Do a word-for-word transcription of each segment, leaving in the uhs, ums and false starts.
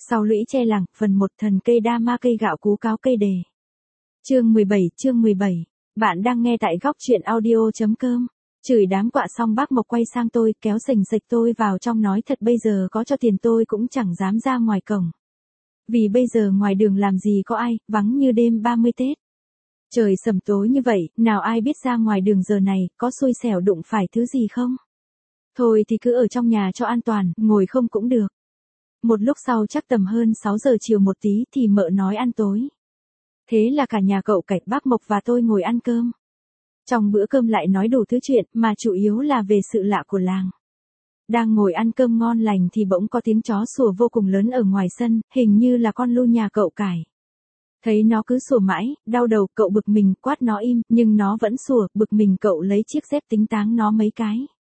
Sau lũy tre làng, phần một thần cây đa ma cây gạo cú cáo cây đề. Chương mười bảy, chương mười bảy. Bạn đang nghe tại góc truyện audio.com. Chửi đám quạ xong bác Mộc quay sang tôi, kéo sành sạch tôi vào trong nói thật bây giờ có cho tiền tôi cũng chẳng dám ra ngoài cổng. Vì bây giờ ngoài đường làm gì có ai, vắng như đêm ba mươi Tết. Trời sầm tối như vậy, nào ai biết ra ngoài đường giờ này, có xui xẻo đụng phải thứ gì không? Thôi thì cứ ở trong nhà cho an toàn, ngồi không cũng được. Một lúc sau chắc tầm hơn sáu giờ chiều một tí thì mợ nói ăn tối. Thế là cả nhà cậu Cải, bác Mộc và tôi ngồi ăn cơm. Trong bữa cơm lại nói đủ thứ chuyện mà chủ yếu là về sự lạ của làng. Đang ngồi ăn cơm ngon lành thì bỗng có tiếng chó sủa vô cùng lớn ở ngoài sân, hình như là con Lu nhà cậu Cải. Thấy nó cứ sủa mãi, đau đầu, cậu bực mình quát nó im, nhưng nó vẫn sủa, bực mình cậu lấy chiếc dép tính táng nó mấy cái.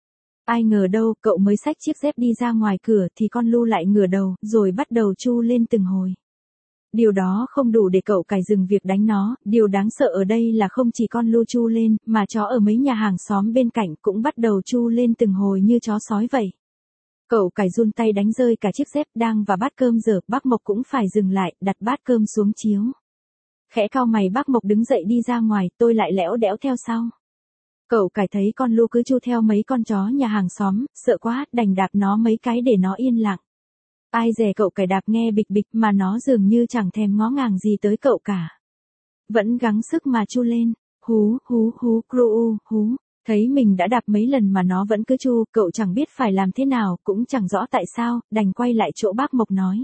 Ai ngờ đâu, cậu mới xách chiếc dép đi ra ngoài cửa thì con Lu lại ngửa đầu, rồi bắt đầu chu lên từng hồi. Điều đó không đủ để cậu Cải dừng việc đánh nó, điều đáng sợ ở đây là không chỉ con Lu chu lên, mà chó ở mấy nhà hàng xóm bên cạnh cũng bắt đầu chu lên từng hồi như chó sói vậy. Cậu Cải run tay đánh rơi cả chiếc dép đang và bát cơm dở, bác Mộc cũng phải dừng lại, đặt bát cơm xuống chiếu. Khẽ cau mày bác Mộc đứng dậy đi ra ngoài, tôi lại lẽo đẽo theo sau. Cậu Cải thấy con Lu cứ chu theo mấy con chó nhà hàng xóm, sợ quá, đành đạp nó mấy cái để nó yên lặng. Ai dè cậu Cải đạp nghe bịch bịch mà nó dường như chẳng thèm ngó ngàng gì tới cậu cả. Vẫn gắng sức mà chu lên, hú hú hú cru hú. Thấy mình đã đạp mấy lần mà nó vẫn cứ chu, cậu chẳng biết phải làm thế nào, cũng chẳng rõ tại sao, đành quay lại chỗ bác Mộc nói.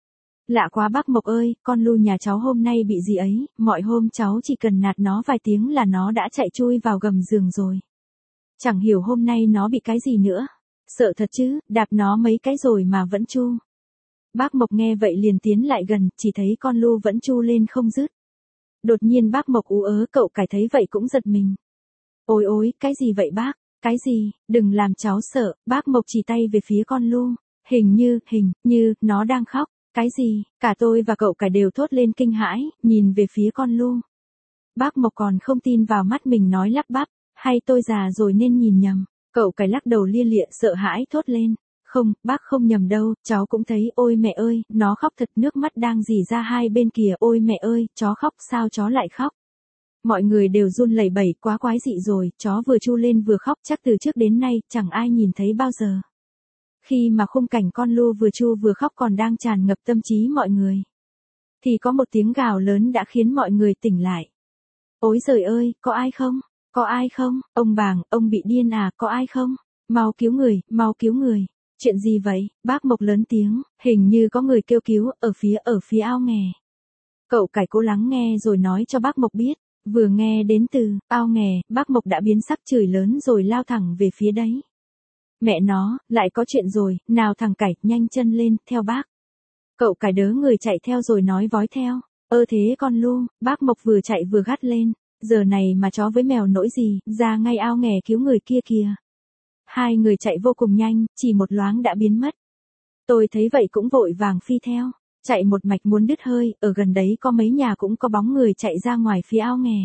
Lạ quá bác Mộc ơi, con Lu nhà cháu hôm nay bị gì ấy, mọi hôm cháu chỉ cần nạt nó vài tiếng là nó đã chạy chui vào gầm giường rồi. Chẳng hiểu hôm nay nó bị cái gì nữa. Sợ thật chứ, đạp nó mấy cái rồi mà vẫn chu. Bác Mộc nghe vậy liền tiến lại gần, chỉ thấy con Lu vẫn chu lên không dứt. Đột nhiên bác Mộc ú ớ, cậu Cải thấy vậy cũng giật mình. Ôi ôi, cái gì vậy bác? Cái gì? Đừng làm cháu sợ, bác Mộc chỉ tay về phía con Lu. Hình như, hình như, nó đang khóc. Cái gì? Cả tôi và cậu Cải đều thốt lên kinh hãi, nhìn về phía con Lu. Bác Mộc còn không tin vào mắt mình nói lắp bắp, hay tôi già rồi nên nhìn nhầm. Cậu Cải lắc đầu lia lịa sợ hãi thốt lên. Không, bác không nhầm đâu, cháu cũng thấy, ôi mẹ ơi, nó khóc thật, nước mắt đang rỉ ra hai bên kìa, ôi mẹ ơi, chó khóc, sao chó lại khóc? Mọi người đều run lẩy bẩy, quá quái dị rồi, chó vừa chu lên vừa khóc, chắc từ trước đến nay, chẳng ai nhìn thấy bao giờ. Khi mà khung cảnh con Lu vừa chu vừa khóc còn đang tràn ngập tâm trí mọi người, thì có một tiếng gào lớn đã khiến mọi người tỉnh lại. Ôi giời ơi, có ai không? Có ai không? Ông Bàng, ông bị điên à, có ai không? Mau cứu người, mau cứu người. Chuyện gì vậy? Bác Mộc lớn tiếng, hình như có người kêu cứu, ở phía ở phía ao nghè. Cậu Cải cố lắng nghe rồi nói cho bác Mộc biết, vừa nghe đến từ ao nghè, bác Mộc đã biến sắc chửi lớn rồi lao thẳng về phía đấy. Mẹ nó, lại có chuyện rồi, nào thằng Cải, nhanh chân lên, theo bác. Cậu Cải đớ người chạy theo rồi nói vói theo, ơ thế con Lu, bác Mộc vừa chạy vừa gắt lên, giờ này mà chó với mèo nỗi gì, ra ngay ao nghè cứu người kia kìa. Hai người chạy vô cùng nhanh, chỉ một loáng đã biến mất. Tôi thấy vậy cũng vội vàng phi theo, chạy một mạch muốn đứt hơi, ở gần đấy có mấy nhà cũng có bóng người chạy ra ngoài phía ao nghè.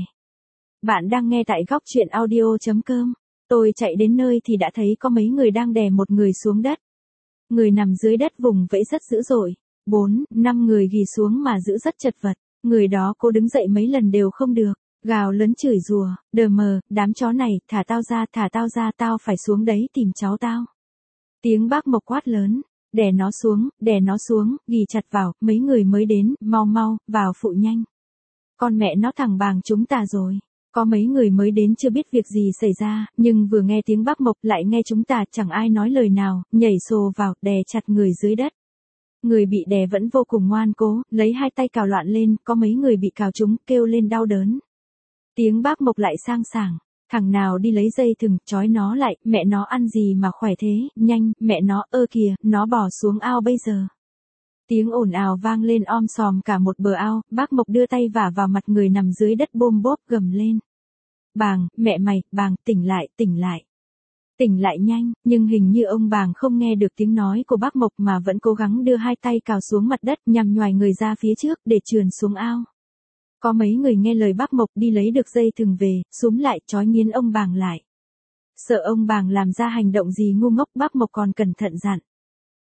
Bạn đang nghe tại góc truyện audio.com. Tôi chạy đến nơi thì đã thấy có mấy người đang đè một người xuống đất. Người nằm dưới đất vùng vẫy rất dữ dội. Bốn, năm người ghì xuống mà giữ rất chật vật. Người đó cố đứng dậy mấy lần đều không được. Gào lớn chửi rủa, đờ mờ, đám chó này, thả tao ra, thả tao ra, tao phải xuống đấy tìm cháu tao. Tiếng bác Mộc quát lớn, đè nó xuống, đè nó xuống, ghì chặt vào, mấy người mới đến, mau mau, vào phụ nhanh. Con mẹ nó thằng Bàng chúng ta rồi. Có mấy người mới đến chưa biết việc gì xảy ra, nhưng vừa nghe tiếng bác Mộc lại nghe chúng ta chẳng ai nói lời nào, nhảy xô vào, đè chặt người dưới đất. Người bị đè vẫn vô cùng ngoan cố, lấy hai tay cào loạn lên, có mấy người bị cào trúng, kêu lên đau đớn. Tiếng bác Mộc lại sang sảng, thằng nào đi lấy dây thừng, trói nó lại, mẹ nó ăn gì mà khỏe thế, nhanh, mẹ nó, ơ kìa, nó bỏ xuống ao bây giờ. Tiếng ồn ào vang lên om sòm cả một bờ ao, bác Mộc đưa tay vả vào mặt người nằm dưới đất bôm bốp gầm lên. Bàng, mẹ mày, Bàng, tỉnh lại, tỉnh lại. Tỉnh lại nhanh, nhưng hình như ông Bàng không nghe được tiếng nói của bác Mộc mà vẫn cố gắng đưa hai tay cào xuống mặt đất nhằm nhoài người ra phía trước để trườn xuống ao. Có mấy người nghe lời bác Mộc đi lấy được dây thừng về, xúm lại trói nghiến ông Bàng lại. Sợ ông Bàng làm ra hành động gì ngu ngốc, bác Mộc còn cẩn thận dặn.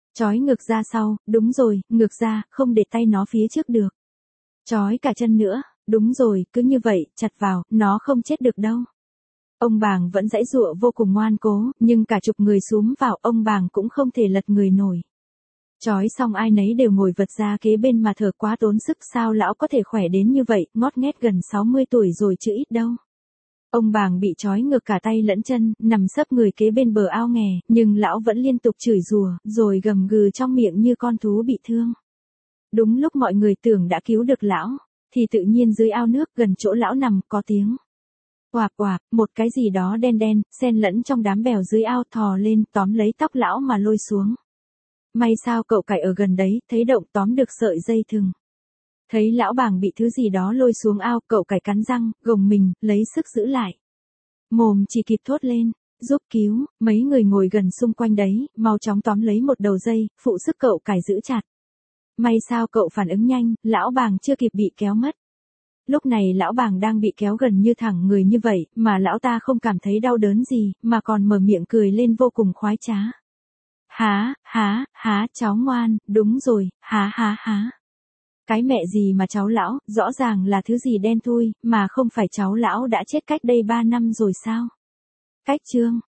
Chói ngược ra sau, đúng rồi, ngược ra, không để tay nó phía trước được. Chói cả chân nữa, đúng rồi, cứ như vậy, chặt vào, nó không chết được đâu. Ông Bàng vẫn giãy giụa vô cùng ngoan cố, nhưng cả chục người xúm vào, ông Bàng cũng không thể lật người nổi. Chói xong ai nấy đều ngồi vật ra kế bên mà thở quá tốn sức, sao lão có thể khỏe đến như vậy, ngót nghét gần sáu mươi tuổi rồi chứ ít đâu. Ông Bàng bị trói ngược cả tay lẫn chân, nằm sấp người kế bên bờ ao nghè, nhưng lão vẫn liên tục chửi rủa, rồi gầm gừ trong miệng như con thú bị thương. Đúng lúc mọi người tưởng đã cứu được lão, thì tự nhiên dưới ao nước gần chỗ lão nằm có tiếng. Oạp oạp, một cái gì đó đen đen, xen lẫn trong đám bèo dưới ao thò lên tóm lấy tóc lão mà lôi xuống. May sao cậu cải ở gần đấy, thấy động tóm được sợi dây thừng. Thấy lão Bàng bị thứ gì đó lôi xuống ao, cậu cải cắn răng, gồng mình, lấy sức giữ lại. Mồm chỉ kịp thốt lên, giúp cứu, mấy người ngồi gần xung quanh đấy, mau chóng tóm lấy một đầu dây, phụ sức cậu cải giữ chặt. May sao cậu phản ứng nhanh, lão Bàng chưa kịp bị kéo mất. Lúc này lão Bàng đang bị kéo gần như thẳng người như vậy, mà lão ta không cảm thấy đau đớn gì, mà còn mở miệng cười lên vô cùng khoái trá. Há, há, há, cháu ngoan, đúng rồi, há há há. Cái mẹ gì mà cháu lão, rõ ràng là thứ gì đen thui, mà không phải cháu lão đã chết cách đây ba năm rồi sao? Cách chương